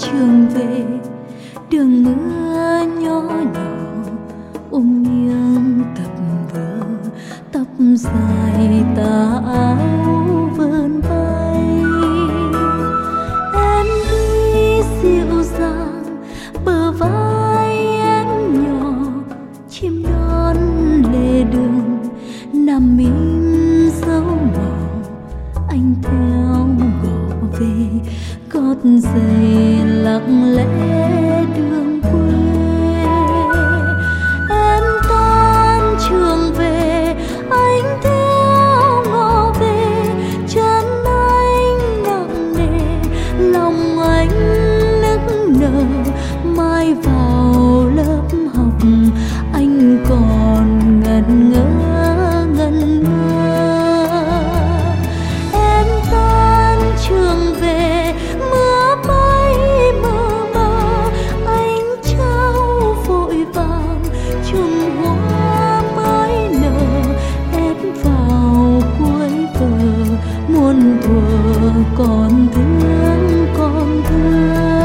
trường về, đường mưa nhỏ nhỏ nghiêng tập vơ, tóc dài tà áo vươn bay. Em đi dịu dàng bờ vai em nhỏ, chim đón lề đường nằm im dấu màu. Anh theo gõ về gót giày lặng lẽ đường quê. Em tan trường về, anh theo ngõ về, chân anh nặng nề, lòng anh nức nở. Mai vào lớp học anh còn ngần ngơ ngần ngơ. Em tan trường về, mưa bay mờ mờ, anh trao vội vàng chùm hoa mới nở. Ép vào cuối bờ muôn thuở còn thương còn thương.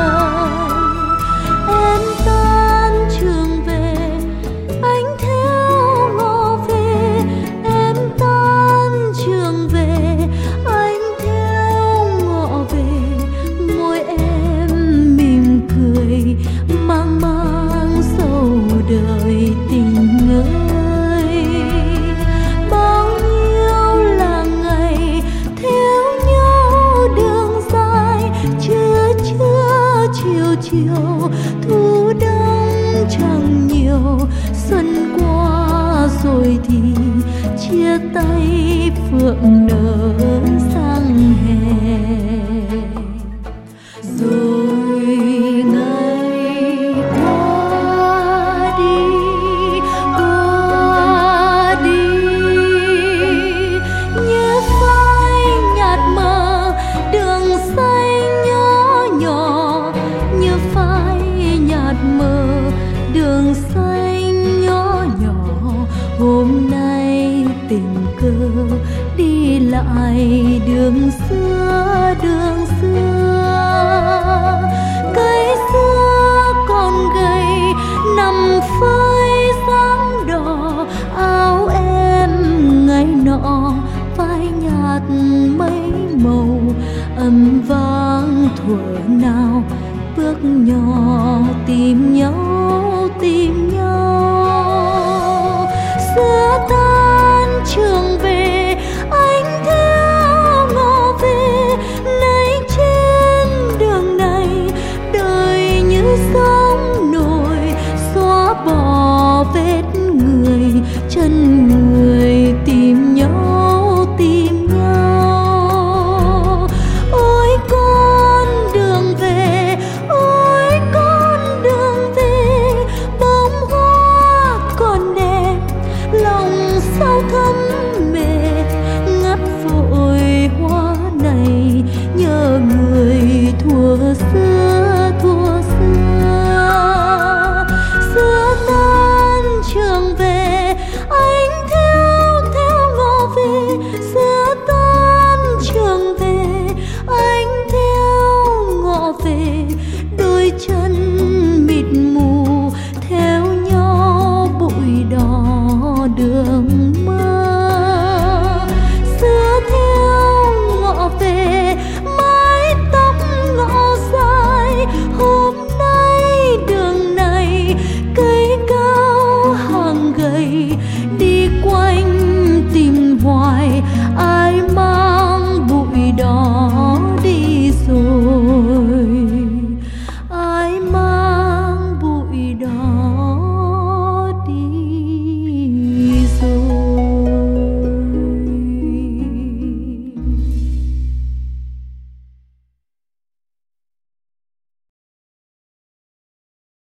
Em tan trường về, anh theo ngõ về. Em tan trường về, anh theo ngõ về. Môi em mỉm cười mang mang sầu đời tình ơi. Bao nhiêu là ngày theo nhau đường dài, trưa trưa chiều chiều thu đông chẳng nhiều. Xuân qua rồi thì chia tay phượng nở sang hè. Rồi ngày qua đi như phai nhạt mờ đường xanh nhỏ nhỏ, như phai nhạt mờ đường xanh nhỏ nhỏ. Hôm nay tình cờ đi lại đường xưa đường xưa. Cây xưa còn gầy nằm phơi dáng đỏ, áo em ngày nọ phai nhạt mấy màu. Âm vang thuở nào bước nhỏ tìm nhau tìm nhau. Xưa